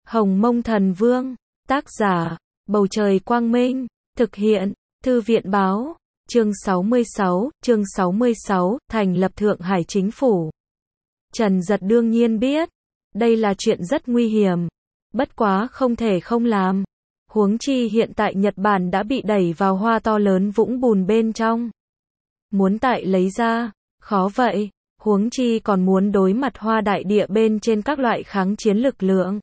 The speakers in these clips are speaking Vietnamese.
Hồng Mông Thần Vương, tác giả, Bầu Trời Quang Minh, thực hiện, Thư viện Báo, chương 66, thành lập Thượng Hải Chính phủ. Trần Dật đương nhiên biết, đây là chuyện rất nguy hiểm, bất quá không thể không làm. Huống chi hiện tại Nhật Bản đã bị đẩy vào hoa to lớn vũng bùn bên trong. Muốn tại lấy ra, khó vậy, huống chi còn muốn đối mặt hoa đại địa bên trên các loại kháng chiến lực lượng.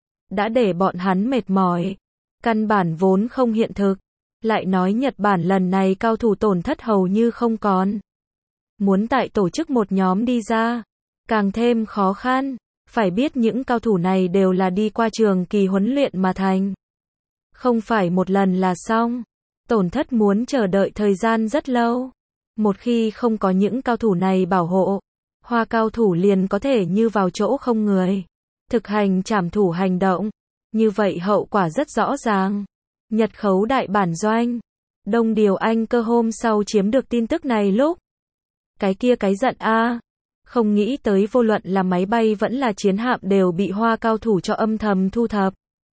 Đã để bọn hắn mệt mỏi, căn bản vốn không hiện thực, lại nói Nhật Bản lần này cao thủ tổn thất hầu như không còn. Muốn tại tổ chức một nhóm đi ra, càng thêm khó khăn, phải biết những cao thủ này đều là đi qua trường kỳ huấn luyện mà thành. Không phải một lần là xong, tổn thất muốn chờ đợi thời gian rất lâu. Một khi không có những cao thủ này bảo hộ, hoa cao thủ liền có thể như vào chỗ không người, thực hành trảm thủ hành động. Như vậy hậu quả rất rõ ràng. Nhật Khấu đại bản doanh, Đông Điều Anh Cơ hôm sau chiếm được tin tức này lúc. Cái kia cái giận a, không nghĩ tới vô luận là máy bay vẫn là chiến hạm đều bị hoa cao thủ cho âm thầm thu thập.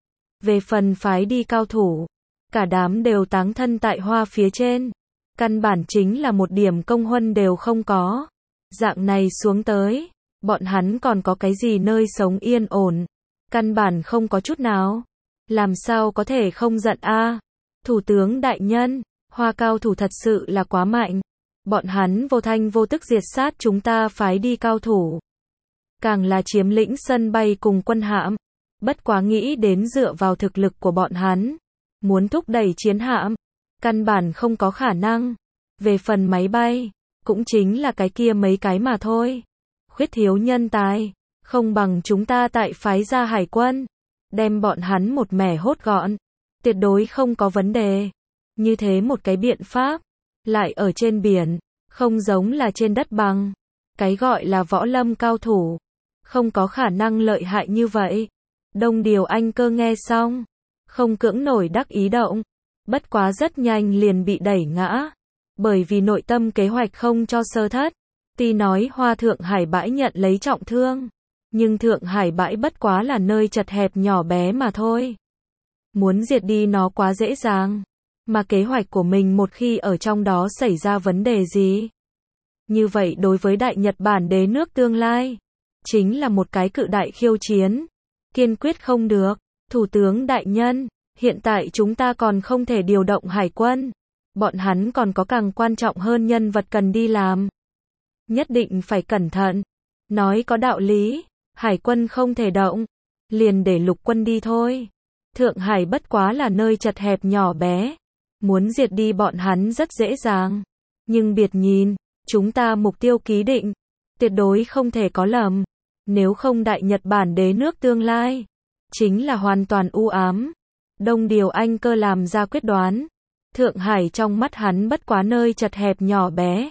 Về phần phái đi cao thủ, cả đám đều táng thân tại hoa phía trên. Căn bản chính là một điểm công huân đều không có. Dạng này xuống tới, bọn hắn còn có cái gì nơi sống yên ổn. Căn bản không có chút nào. Làm sao có thể không giận a? Thủ tướng đại nhân, hoa cao thủ thật sự là quá mạnh. Bọn hắn vô thanh vô tức diệt sát chúng ta phái đi cao thủ. Càng là chiếm lĩnh sân bay cùng quân hạm. Bất quá nghĩ đến dựa vào thực lực của bọn hắn. Muốn thúc đẩy chiến hạm. Căn bản không có khả năng. Về phần máy bay, cũng chính là cái kia mấy cái mà thôi. Khuyết thiếu nhân tài, không bằng chúng ta tại phái ra hải quân. Đem bọn hắn một mẻ hốt gọn. Tuyệt đối không có vấn đề. Như thế một cái biện pháp. Lại ở trên biển. Không giống là trên đất bằng. Cái gọi là võ lâm cao thủ. Không có khả năng lợi hại như vậy. Đông Điều Anh Cơ nghe xong. Không cưỡng nổi đắc ý động. Bất quá rất nhanh liền bị đẩy ngã. Bởi vì nội tâm kế hoạch không cho sơ thất. Tuy nói hoa Thượng Hải bãi nhận lấy trọng thương. Nhưng Thượng Hải bãi bất quá là nơi chật hẹp nhỏ bé mà thôi. Muốn diệt đi nó quá dễ dàng. Mà kế hoạch của mình một khi ở trong đó xảy ra vấn đề gì. Như vậy đối với Đại Nhật Bản đế nước tương lai. Chính là một cái cự đại khiêu chiến. Kiên quyết không được. Thủ tướng đại nhân, hiện tại chúng ta còn không thể điều động hải quân. Bọn hắn còn có càng quan trọng hơn nhân vật cần đi làm. Nhất định phải cẩn thận. Nói có đạo lý. Hải quân không thể động. Liền để lục quân đi thôi. Thượng Hải bất quá là nơi chật hẹp nhỏ bé. Muốn diệt đi bọn hắn rất dễ dàng. Nhưng biệt nhìn, chúng ta mục tiêu ký định. Tuyệt đối không thể có lầm. Nếu không Đại Nhật Bản đế nước tương lai. Chính là hoàn toàn u ám. Đông Điều Anh Cơ làm ra quyết đoán. Thượng Hải trong mắt hắn bất quá nơi chật hẹp nhỏ bé.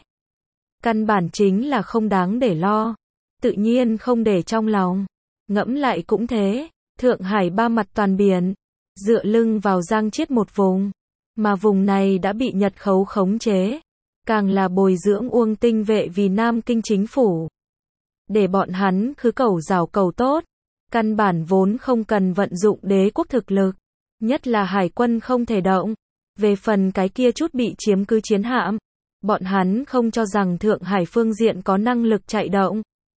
Căn bản chính là không đáng để lo. Tự nhiên không để trong lòng. Ngẫm lại cũng thế. Thượng Hải ba mặt toàn biển. Dựa lưng vào Giang Chiết một vùng. Mà vùng này đã bị Nhật Khấu khống chế. Càng là bồi dưỡng Uông Tinh vệ vì Nam Kinh chính phủ. Để bọn hắn khứ cầu rào cầu tốt. Căn bản vốn không cần vận dụng đế quốc thực lực. Nhất là hải quân không thể động. Về phần cái kia chút bị chiếm cứ chiến hạm. Bọn hắn không cho rằng Thượng Hải phương diện có năng lực chạy động.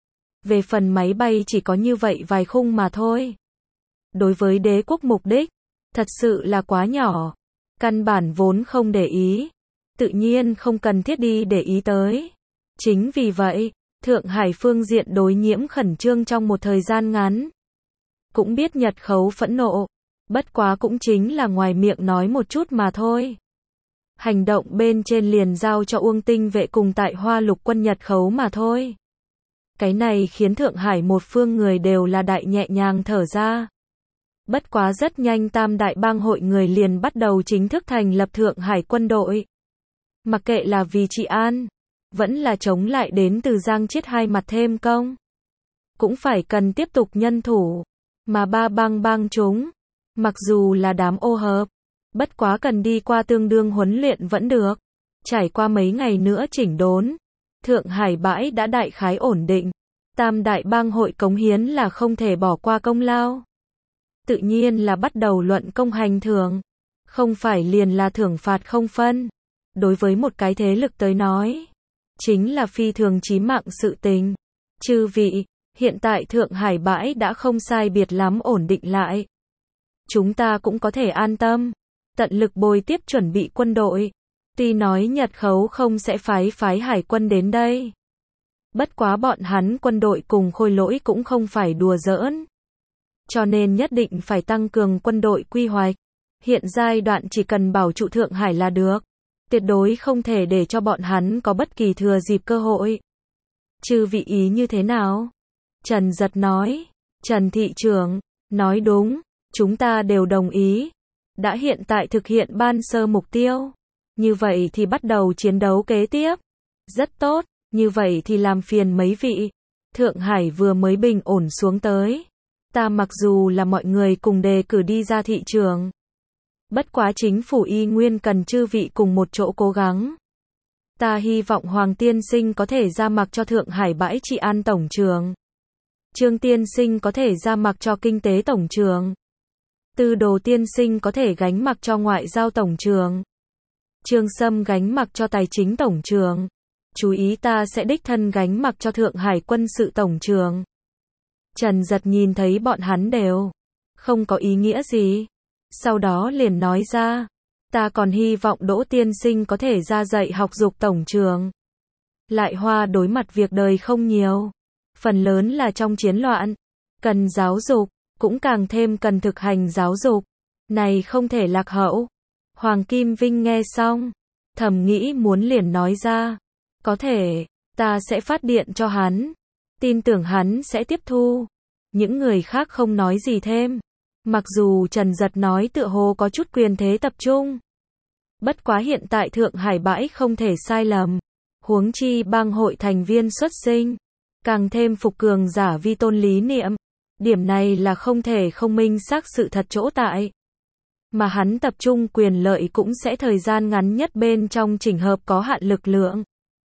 Về phần máy bay chỉ có như vậy vài khung mà thôi. Đối với đế quốc mục đích. Thật sự là quá nhỏ. Căn bản vốn không để ý. Tự nhiên không cần thiết đi để ý tới. Chính vì vậy, Thượng Hải phương diện đối nhiễm khẩn trương trong một thời gian ngắn. Cũng biết Nhật Khấu phẫn nộ. Bất quá cũng chính là ngoài miệng nói một chút mà thôi. Hành động bên trên liền giao cho Uông Tinh vệ cùng tại Hoa lục quân Nhật Khấu mà thôi. Cái này khiến Thượng Hải một phương người đều là đại nhẹ nhàng thở ra. Bất quá rất nhanh tam đại bang hội người liền bắt đầu chính thức thành lập Thượng Hải quân đội. Mặc kệ là vì trị an, vẫn là chống lại đến từ Giang Chiết hai mặt thêm công. Cũng phải cần tiếp tục nhân thủ. Mà ba bang chúng, mặc dù là đám ô hợp, bất quá cần đi qua tương đương huấn luyện vẫn được. Trải qua mấy ngày nữa chỉnh đốn, Thượng Hải bãi đã đại khái ổn định. Tam đại bang hội cống hiến là không thể bỏ qua công lao. tự nhiên là bắt đầu luận công hành thưởng. Không phải liền là thưởng phạt không phân. Đối với một cái thế lực tới nói, chính là phi thường chí mạng sự tình. Chư vị, hiện tại Thượng Hải bãi đã không sai biệt lắm ổn định lại. Chúng ta cũng có thể an tâm, tận lực bồi tiếp chuẩn bị quân đội. Tuy nói Nhật Khấu không sẽ phái hải quân đến đây. Bất quá bọn hắn quân đội cùng Khôi Lỗi cũng không phải đùa giỡn. Cho nên nhất định phải tăng cường quân đội quy hoạch. Hiện giai đoạn chỉ cần bảo trụ Thượng Hải là được. Tuyệt đối không thể để cho bọn hắn có bất kỳ thừa dịp cơ hội. Chư vị ý như thế nào? Trần Giật nói. Trần thị trưởng, nói đúng, chúng ta đều đồng ý. Đã hiện tại thực hiện ban sơ mục tiêu. Như vậy thì bắt đầu chiến đấu kế tiếp. Rất tốt, như vậy thì làm phiền mấy vị. Thượng Hải vừa mới bình ổn xuống tới. Ta mặc dù là mọi người cùng đề cử đi ra thị trường. Bất quá chính phủ y nguyên cần chư vị cùng một chỗ cố gắng. Ta hy vọng Hoàng tiên sinh có thể ra mặt cho Thượng Hải bãi trị an tổng trường. Trương tiên sinh có thể ra mặt cho kinh tế tổng trường. Tư Đồ tiên sinh có thể gánh mặt cho ngoại giao tổng trường. Trương Sâm gánh mặt cho tài chính tổng trường. Chú ý ta sẽ đích thân gánh mặt cho Thượng Hải quân sự tổng trường. Trần Giật nhìn thấy bọn hắn đều không có ý nghĩa gì. Sau đó liền nói ra, ta còn hy vọng Đỗ tiên sinh có thể ra dạy học dục tổng trường. Lại Hoa đối mặt việc đời không nhiều. Phần lớn là trong chiến loạn. Cần giáo dục, cũng càng thêm cần thực hành giáo dục. Này không thể lạc hậu. Hoàng Kim Vinh nghe xong, thầm nghĩ muốn liền nói ra. Có thể, ta sẽ phát điện cho hắn. Tin tưởng hắn sẽ tiếp thu. Những người khác không nói gì thêm. Mặc dù Trần Giật nói tựa hồ có chút quyền thế tập trung. Bất quá hiện tại Thượng Hải bãi không thể sai lầm. Huống chi bang hội thành viên xuất sinh. Càng thêm phục cường giả vi tôn lý niệm. Điểm này là không thể không minh xác sự thật chỗ tại. Mà hắn tập trung quyền lợi cũng sẽ thời gian ngắn nhất bên trong chỉnh hợp có hạn lực lượng.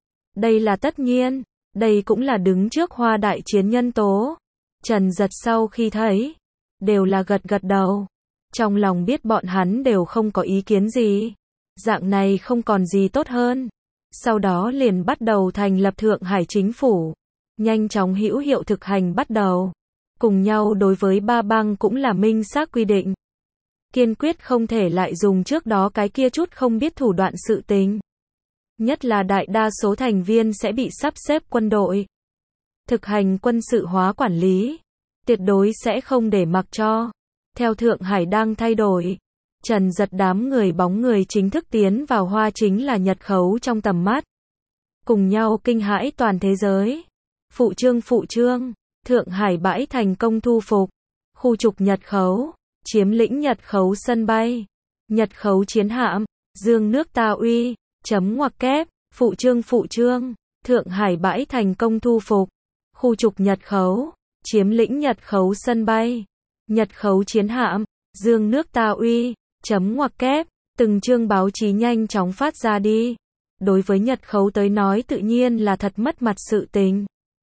Đây là tất nhiên. Đây cũng là đứng trước Hoa đại chiến nhân tố. Trần Giật sau khi thấy, đều là gật gật đầu. Trong lòng biết bọn hắn đều không có ý kiến gì. Dạng này không còn gì tốt hơn. Sau đó liền bắt đầu thành lập Thượng Hải chính phủ. Nhanh chóng hữu hiệu thực hành bắt đầu. Cùng nhau đối với ba bang cũng là minh xác quy định. Kiên quyết không thể lại dùng trước đó cái kia chút không biết thủ đoạn sự tình. Nhất là đại đa số thành viên sẽ bị sắp xếp quân đội. Thực hành quân sự hóa quản lý. Tuyệt đối sẽ không để mặc cho. Theo Thượng Hải đang thay đổi. Trần Giật đám người bóng người chính thức tiến vào Hoa chính là Nhật Khấu trong tầm mắt. Cùng nhau kinh hãi toàn thế giới. Phụ trương. Thượng Hải bãi thành công thu phục. Khu trục Nhật Khấu. Chiếm lĩnh Nhật Khấu sân bay. Nhật Khấu chiến hạm. Dương nước ta uy. Chấm ngoặc kép. Phụ trương. Thượng Hải bãi thành công thu phục. Khu trục Nhật Khấu. Chiếm lĩnh Nhật Khấu sân bay. Nhật Khấu chiến hạm. Dương nước ta uy. Chấm ngoặc kép. Từng chương báo chí nhanh chóng phát ra đi. Đối với Nhật Khấu tới nói tự nhiên là thật mất mặt sự tình.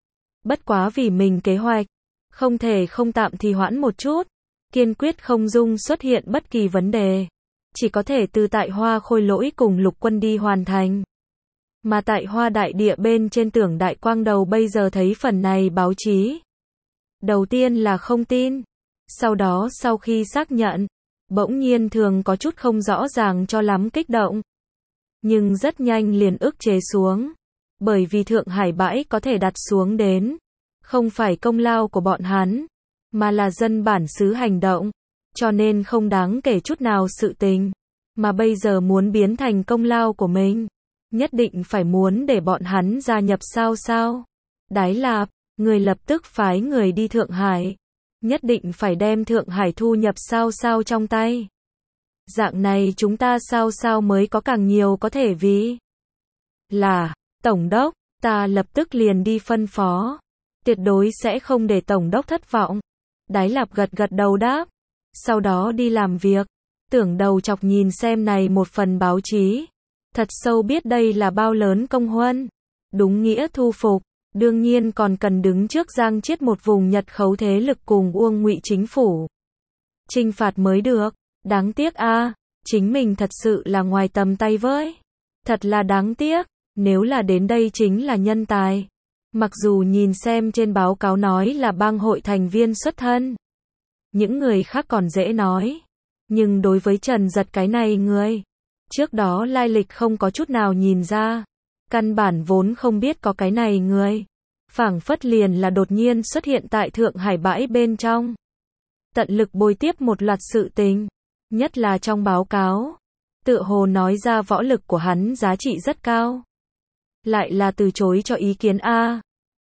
Bất quá vì mình kế hoạch. Không thể không tạm thì hoãn một chút. Kiên quyết không dung xuất hiện bất kỳ vấn đề. Chỉ có thể từ tại Hoa Khôi Lỗi cùng lục quân đi hoàn thành. Mà tại Hoa đại địa bên trên Tưởng Đại Quang Đầu bây giờ thấy phần này báo chí. Đầu tiên là không tin. Sau đó sau khi xác nhận, bỗng nhiên thường có chút không rõ ràng cho lắm kích động. Nhưng rất nhanh liền ức chế xuống. Bởi vì Thượng Hải bãi có thể đặt xuống đến. Không phải công lao của bọn hắn. Mà là dân bản xứ hành động. Cho nên không đáng kể chút nào sự tình. Mà bây giờ muốn biến thành công lao của mình. Nhất định phải muốn để bọn hắn gia nhập sao. Đái Lạp, người lập tức phái người đi Thượng Hải. Nhất định phải đem Thượng Hải thu nhập sao trong tay. Dạng này chúng ta sao mới có càng nhiều có thể vì. Là, Tổng đốc, ta lập tức liền đi phân phó. Tuyệt đối sẽ không để Tổng đốc thất vọng. Đái Lạp gật đầu đáp. Sau đó đi làm việc. Tưởng Đầu Chọc nhìn xem này một phần báo chí. Thật sâu biết đây là bao lớn công huân. Đúng nghĩa thu phục. Đương nhiên còn cần đứng trước Giang Chiết một vùng Nhật Khấu thế lực cùng Uông Ngụy chính phủ. trinh phạt mới được. Đáng tiếc a, chính mình thật sự là ngoài tầm tay với. Thật là đáng tiếc, nếu là đến đây chính là nhân tài. Mặc dù nhìn xem trên báo cáo nói là bang hội thành viên xuất thân. Những người khác còn dễ nói. Nhưng đối với Trần Giật cái này người, trước đó lai lịch không có chút nào nhìn ra. Căn bản vốn không biết có cái này người. Phảng phất liền là đột nhiên xuất hiện tại Thượng Hải bãi bên trong. Tận lực bồi tiếp một loạt sự tình. Nhất là trong báo cáo. Tựa hồ nói ra võ lực của hắn giá trị rất cao. Lại là từ chối cho ý kiến a.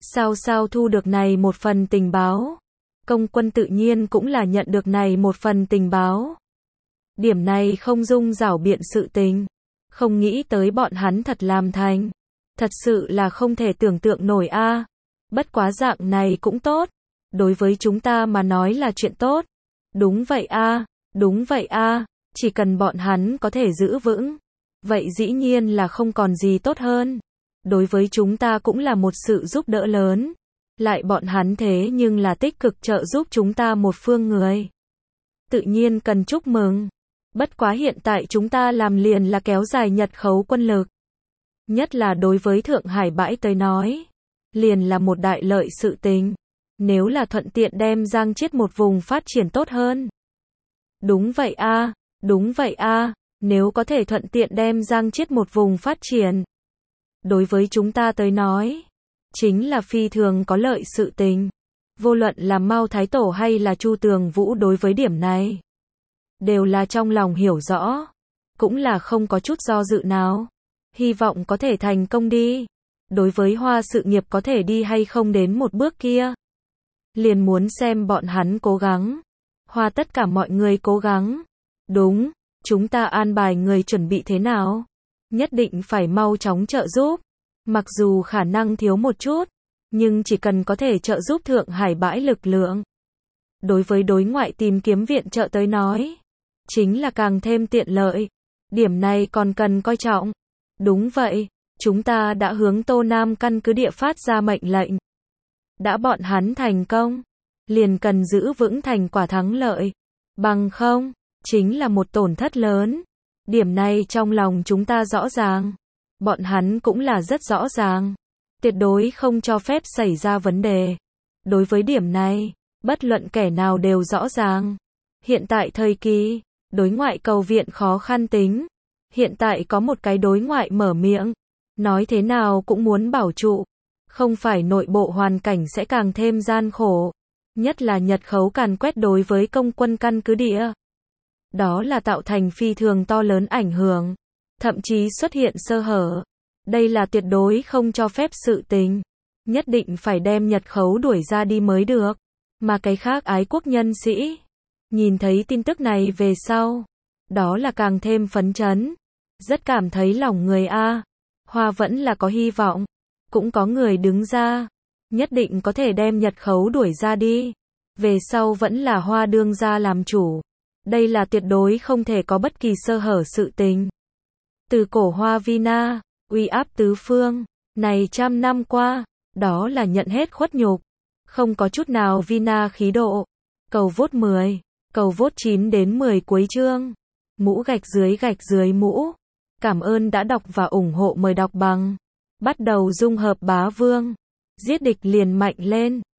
Sao thu được này một phần tình báo. Công quân tự nhiên cũng là nhận được này một phần tình báo. Điểm này không dung giảo biện sự tình. Không nghĩ tới bọn hắn thật làm thành. Thật sự là không thể tưởng tượng nổi a. Bất quá dạng này cũng tốt. Đối với chúng ta mà nói là chuyện tốt. Đúng vậy a, đúng vậy a, chỉ cần bọn hắn có thể giữ vững. Vậy dĩ nhiên là không còn gì tốt hơn. Đối với chúng ta cũng là một sự giúp đỡ lớn. Lại bọn hắn thế nhưng là tích cực trợ giúp chúng ta một phương người. Tự nhiên cần chúc mừng. Bất quá hiện tại chúng ta làm liền là kéo dài Nhật khấu quân lực. Nhất là đối với Thượng Hải bãi tới nói. Liền là một đại lợi sự tình. Nếu là thuận tiện đem Giang Chiết một vùng phát triển tốt hơn. Đúng vậy a, đúng vậy a, nếu có thể thuận tiện đem Giang Chiết một vùng phát triển. Đối với chúng ta tới nói, chính là phi thường có lợi sự tình. Vô luận là Mao Thái Tổ hay là Chu Tường Vũ đối với điểm này, đều là trong lòng hiểu rõ, cũng là không có chút do dự nào. Hy vọng có thể thành công đi. Đối với Hoa sự nghiệp có thể đi hay không đến một bước kia. Liền muốn xem bọn hắn cố gắng. Hoa tất cả mọi người cố gắng. Đúng, chúng ta an bài người chuẩn bị thế nào? Nhất định phải mau chóng trợ giúp. Mặc dù khả năng thiếu một chút, nhưng chỉ cần có thể trợ giúp Thượng Hải bãi lực lượng. Đối với đối ngoại tìm kiếm viện trợ tới nói, chính là càng thêm tiện lợi. Điểm này còn cần coi trọng. Đúng vậy, chúng ta đã hướng Tô Nam căn cứ địa phát ra mệnh lệnh. Đã bọn hắn thành công, liền cần giữ vững thành quả thắng lợi. Bằng không, chính là một tổn thất lớn. Điểm này trong lòng chúng ta rõ ràng. Bọn hắn cũng là rất rõ ràng. Tuyệt đối không cho phép xảy ra vấn đề. Đối với điểm này, bất luận kẻ nào đều rõ ràng. Hiện tại thời kỳ, đối ngoại cầu viện khó khăn tính. Hiện tại có một cái đối ngoại mở miệng. Nói thế nào cũng muốn bảo trụ. Không phải nội bộ hoàn cảnh sẽ càng thêm gian khổ. Nhất là Nhật khấu càn quét đối với công quân căn cứ địa. Đó là tạo thành phi thường to lớn ảnh hưởng. Thậm chí xuất hiện sơ hở. Đây là tuyệt đối không cho phép sự tình. Nhất định phải đem Nhật khấu đuổi ra đi mới được. Mà cái khác ái quốc nhân sĩ. Nhìn thấy tin tức này về sau. Đó là càng thêm phấn chấn. Rất cảm thấy lòng người a. Hoa vẫn là có hy vọng. Cũng có người đứng ra. Nhất định có thể đem Nhật khấu đuổi ra đi. Về sau vẫn là Hoa đương ra làm chủ. Đây là tuyệt đối không thể có bất kỳ sơ hở sự tình. Từ cổ Hoa Vina, uy áp tứ phương. Này trăm năm qua, đó là nhận hết khuất nhục. Không có chút nào Vina khí độ. Cầu vote 10, cầu vote 9 đến 10 cuối chương. Mũ gạch dưới mũ. Cảm ơn đã đọc và ủng hộ, mời đọc bằng. Bắt đầu dung hợp bá vương. Giết địch liền mạnh lên.